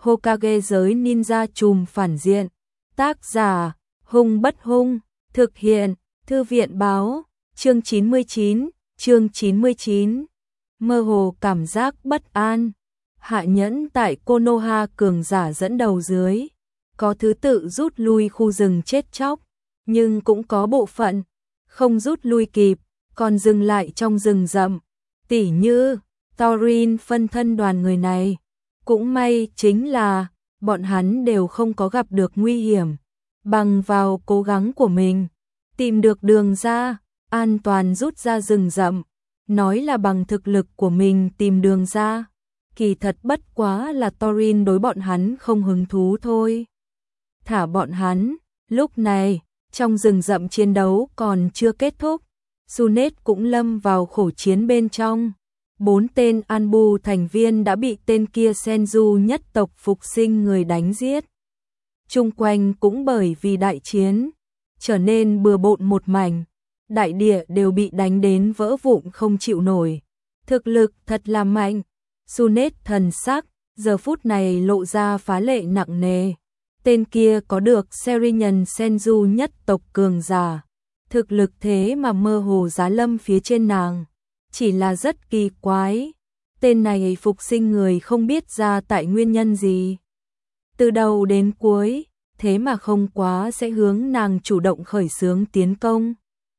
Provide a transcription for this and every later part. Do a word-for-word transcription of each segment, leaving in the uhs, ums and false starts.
Hokage giới ninja trùm phản diện. Tác giả, Hung Bất Hung, thực hiện, Thư viện báo, chương chín mươi chín, chương chín mươi chín. Mơ hồ cảm giác bất an. Hạ nhẫn tại Konoha cường giả dẫn đầu dưới, có thứ tự rút lui khu rừng chết chóc, nhưng cũng có bộ phận không rút lui kịp, còn dừng lại trong rừng rậm. Tỉ như Thorin phân thân đoàn người này, cũng may chính là bọn hắn đều không có gặp được nguy hiểm, bằng vào cố gắng của mình tìm được đường ra, an toàn rút ra rừng rậm. Nói là bằng thực lực của mình tìm đường ra, kỳ thật bất quá là Thorin đối bọn hắn không hứng thú thôi. Thả bọn hắn, lúc này, trong rừng rậm chiến đấu còn chưa kết thúc, Tsunade cũng lâm vào khổ chiến bên trong. Bốn tên Anbu thành viên đã bị tên kia Senju nhất tộc phục sinh người đánh giết. Chung quanh cũng bởi vì đại chiến, trở nên bừa bộn một mảnh, đại địa đều bị đánh đến vỡ vụn không chịu nổi. Thực lực thật là mạnh. Tsunade thần sắc, giờ phút này lộ ra phá lệ nặng nề. Tên kia có được Serinhân Senju nhất tộc cường giả. Thực lực thế mà mơ hồ giá lâm phía trên nàng. Chỉ là rất kỳ quái. Tên này phục sinh người không biết ra tại nguyên nhân gì. Từ đầu đến cuối, thế mà không quá sẽ hướng nàng chủ động khởi xướng tiến công.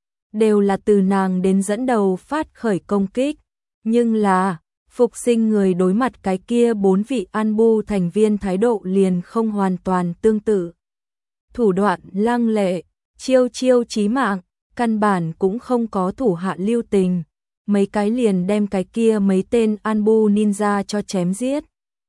Đều là từ nàng đến dẫn đầu phát khởi công kích. Nhưng là, phục sinh người đối mặt cái kia bốn vị Anbu thành viên thái độ liền không hoàn toàn tương tự. Thủ đoạn lăng lệ, chiêu chiêu chí mạng, căn bản cũng không có thủ hạ lưu tình. Mấy cái liền đem cái kia mấy tên Anbu ninja cho chém giết.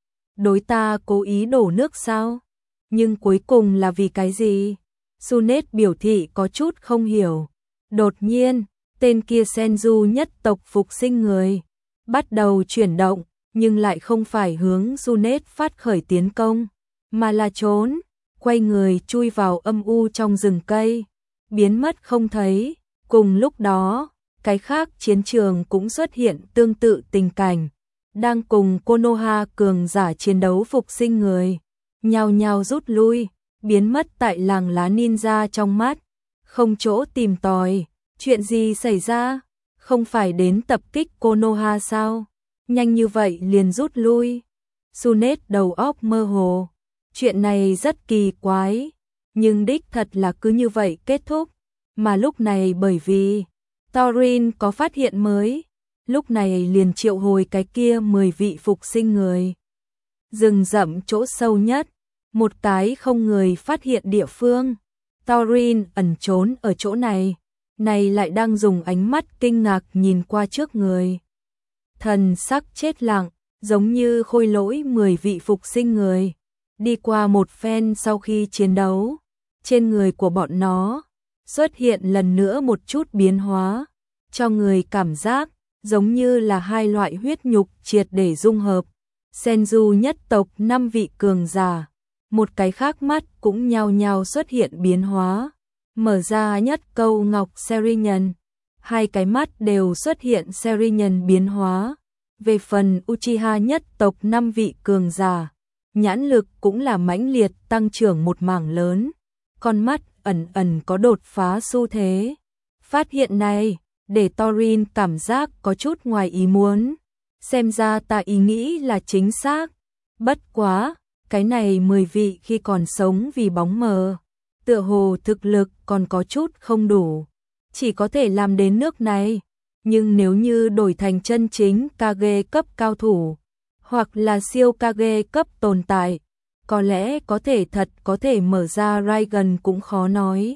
Đối ta cố ý đổ nước sao? Nhưng cuối cùng là vì cái gì? Tsunade biểu thị có chút không hiểu. Đột nhiên, tên kia Senju nhất tộc phục sinh người bắt đầu chuyển động, nhưng lại không phải hướng Tsunade phát khởi tiến công, mà là trốn, quay người chui vào âm u trong rừng cây, biến mất không thấy. Cùng lúc đó, cái khác chiến trường cũng xuất hiện tương tự tình cảnh, đang cùng Konoha cường giả chiến đấu phục sinh người, nhao nhao rút lui, biến mất tại làng lá ninja trong mắt, không chỗ tìm tòi. Chuyện gì xảy ra? Không phải đến tập kích Konoha sao? Nhanh như vậy liền rút lui. Tsunade đầu óc mơ hồ. Chuyện này rất kỳ quái, nhưng đích thật là cứ như vậy kết thúc. Mà lúc này bởi vì Thorin có phát hiện mới, lúc này liền triệu hồi cái kia mười vị phục sinh người. Rừng rậm chỗ sâu nhất, một cái không người phát hiện địa phương. Thorin ẩn trốn ở chỗ này. Này lại đang dùng ánh mắt kinh ngạc nhìn qua trước người. Thần sắc chết lặng, giống như khôi lỗi mười vị phục sinh người. Đi qua một phen sau khi chiến đấu, trên người của bọn nó xuất hiện lần nữa một chút biến hóa, cho người cảm giác giống như là hai loại huyết nhục triệt để dung hợp. Senju nhất tộc năm vị cường giả, một cái khác mắt cũng nhao nhao xuất hiện biến hóa. Mở ra nhất câu ngọc Serinhân, hai cái mắt đều xuất hiện Serinhân biến hóa. Về phần Uchiha nhất tộc năm vị cường giả, nhãn lực cũng là mãnh liệt tăng trưởng một mảng lớn, con mắt ẩn ẩn có đột phá xu thế. Phát hiện này, để Thorin cảm giác có chút ngoài ý muốn, xem ra ta ý nghĩ là chính xác. Bất quá, cái này mười vị khi còn sống vì bóng mờ, tựa hồ thực lực còn có chút không đủ, chỉ có thể làm đến nước này. Nhưng nếu như đổi thành chân chính Kage cấp cao thủ, hoặc là siêu Kage cấp tồn tại, có lẽ có thể thật có thể mở ra Raiden cũng khó nói.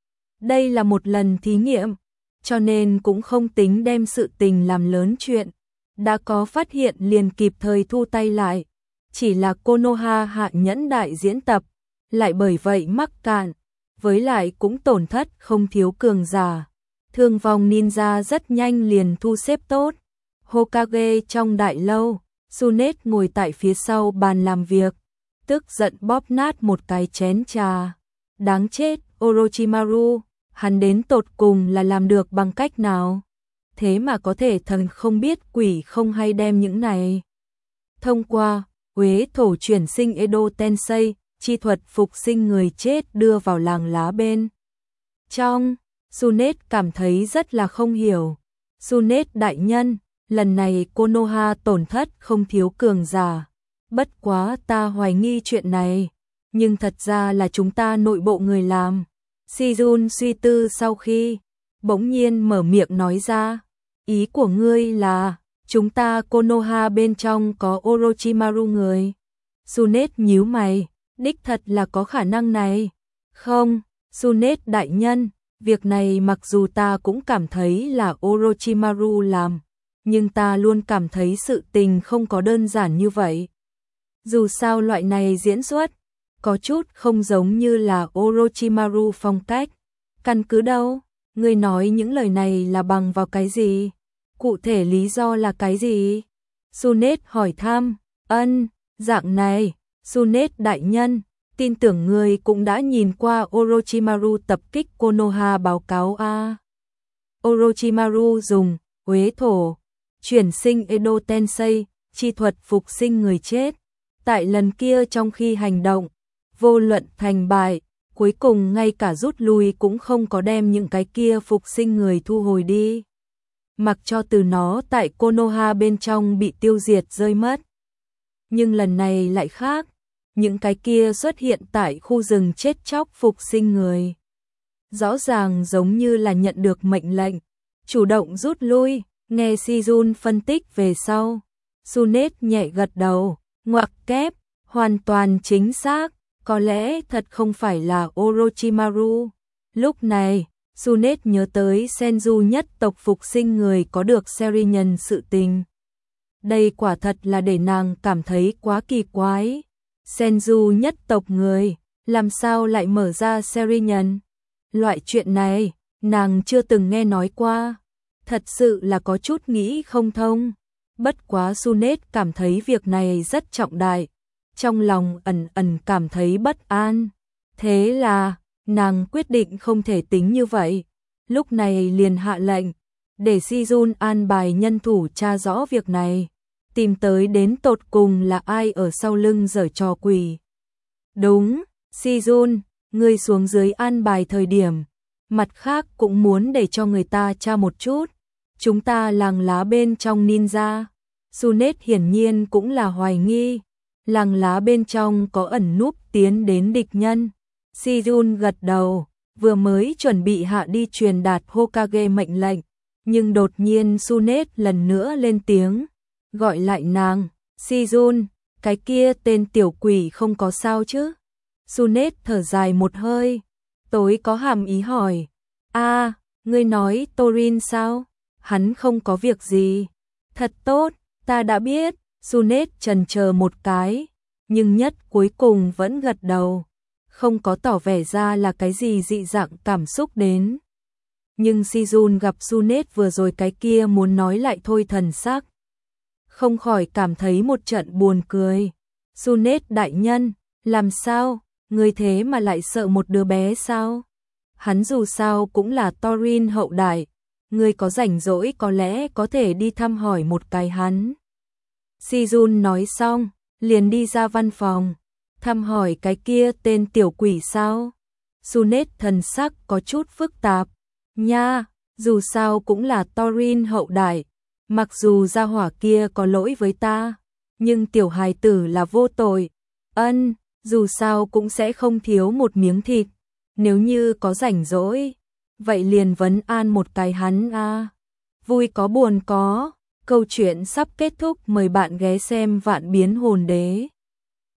Đây là một lần thí nghiệm, cho nên cũng không tính đem sự tình làm lớn chuyện. Đã có phát hiện liền kịp thời thu tay lại. Chỉ là Konoha hạ nhẫn đại diễn tập, lại bởi vậy mắc cạn, với lại cũng tổn thất không thiếu cường giả. Thương vong ninja rất nhanh liền thu xếp tốt. Hokage trong đại lâu, Tsunade ngồi tại phía sau bàn làm việc, tức giận bóp nát một cái chén trà. Đáng chết, Orochimaru, hắn đến tột cùng là làm được bằng cách nào? Thế mà có thể thần không biết quỷ không hay đem những này thông qua Uế thổ chuyển sinh Edo Tensei, chi thuật phục sinh người chết đưa vào làng lá bên trong. Sunet cảm thấy rất là không hiểu. Sunet đại nhân, lần này Konoha tổn thất không thiếu cường giả. Bất quá ta hoài nghi chuyện này, nhưng thật ra là chúng ta nội bộ người làm. Shizun suy tư sau khi bỗng nhiên mở miệng nói ra, ý của ngươi là chúng ta Konoha bên trong có Orochimaru người. Sunet nhíu mày, đích thật là có khả năng này. Không, Sunet đại nhân, việc này mặc dù ta cũng cảm thấy là Orochimaru làm, nhưng ta luôn cảm thấy sự tình không có đơn giản như vậy. Dù sao loại này diễn xuất có chút không giống như là Orochimaru phong cách. Căn cứ đâu? Ngươi nói những lời này là bằng vào cái gì? Cụ thể lý do là cái gì? Sunet hỏi thăm. Ân, dạng này, Sunet đại nhân, tin tưởng ngươi cũng đã nhìn qua Orochimaru tập kích Konoha báo cáo a. Orochimaru dùng uế thổ chuyển sinh Edo Tensei, chi thuật phục sinh người chết. Tại lần kia trong khi hành động, vô luận thành bại, cuối cùng ngay cả rút lui cũng không có đem những cái kia phục sinh người thu hồi đi. Mặc cho từ nó tại Konoha bên trong bị tiêu diệt rơi mất. Nhưng lần này lại khác, những cái kia xuất hiện tại khu rừng chết chóc phục sinh người. Rõ ràng giống như là nhận được mệnh lệnh, chủ động rút lui. Nghe Shizun phân tích về sau, Sunet nhẹ gật đầu, ngoặc kép, hoàn toàn chính xác, có lẽ thật không phải là Orochimaru. Lúc này, Sunet nhớ tới Senju nhất tộc phục sinh người có được Serinhân sự tình. Đây quả thật là để nàng cảm thấy quá kỳ quái. Senju nhất tộc người, làm sao lại mở ra Serinhân? Loại chuyện này, nàng chưa từng nghe nói qua. Thật sự là có chút nghĩ không thông. Bất quá Sunet cảm thấy việc này rất trọng đại, trong lòng ẩn ẩn cảm thấy bất an. Thế là, nàng quyết định không thể tính như vậy. Lúc này liền hạ lệnh, để Shizun an bài nhân thủ tra rõ việc này, tìm tới đến tột cùng là ai ở sau lưng giở trò quỷ. Đúng, Shizun, ngươi xuống dưới an bài thời điểm, mặt khác cũng muốn để cho người ta tra một chút. Chúng ta làng lá bên trong ninja. Sunet hiển nhiên cũng là hoài nghi, làng lá bên trong có ẩn núp tiến đến địch nhân. Shizun gật đầu, vừa mới chuẩn bị hạ đi truyền đạt Hokage mệnh lệnh, nhưng đột nhiên Sunet lần nữa lên tiếng, gọi lại nàng. Shizun, cái kia tên tiểu quỷ không có sao chứ? Sunet thở dài một hơi, tối có hàm ý hỏi, a, ngươi nói Torin sao? Hắn không có việc gì. Thật tốt, ta đã biết. Sunet chần chờ một cái, nhưng nhất cuối cùng vẫn gật đầu, không có tỏ vẻ ra là cái gì dị dạng cảm xúc đến. Nhưng Shizun gặp Sunet vừa rồi cái kia muốn nói lại thôi thần sắc, không khỏi cảm thấy một trận buồn cười. Sunet đại nhân, làm sao, người thế mà lại sợ một đứa bé sao? Hắn dù sao cũng là Torin hậu đại, người có rảnh rỗi có lẽ có thể đi thăm hỏi một cái hắn. Shizun nói xong, liền đi ra văn phòng, thăm hỏi cái kia tên tiểu quỷ sao? Sunet thần sắc có chút phức tạp, nha, dù sao cũng là Torin hậu đại, mặc dù gia hỏa kia có lỗi với ta, nhưng tiểu hài tử là vô tội. Ân, dù sao cũng sẽ không thiếu một miếng thịt, nếu như có rảnh rỗi, vậy liền vấn an một cái hắn a. Vui có buồn có, câu chuyện sắp kết thúc, mời bạn ghé xem Vạn Biến Hồn Đế.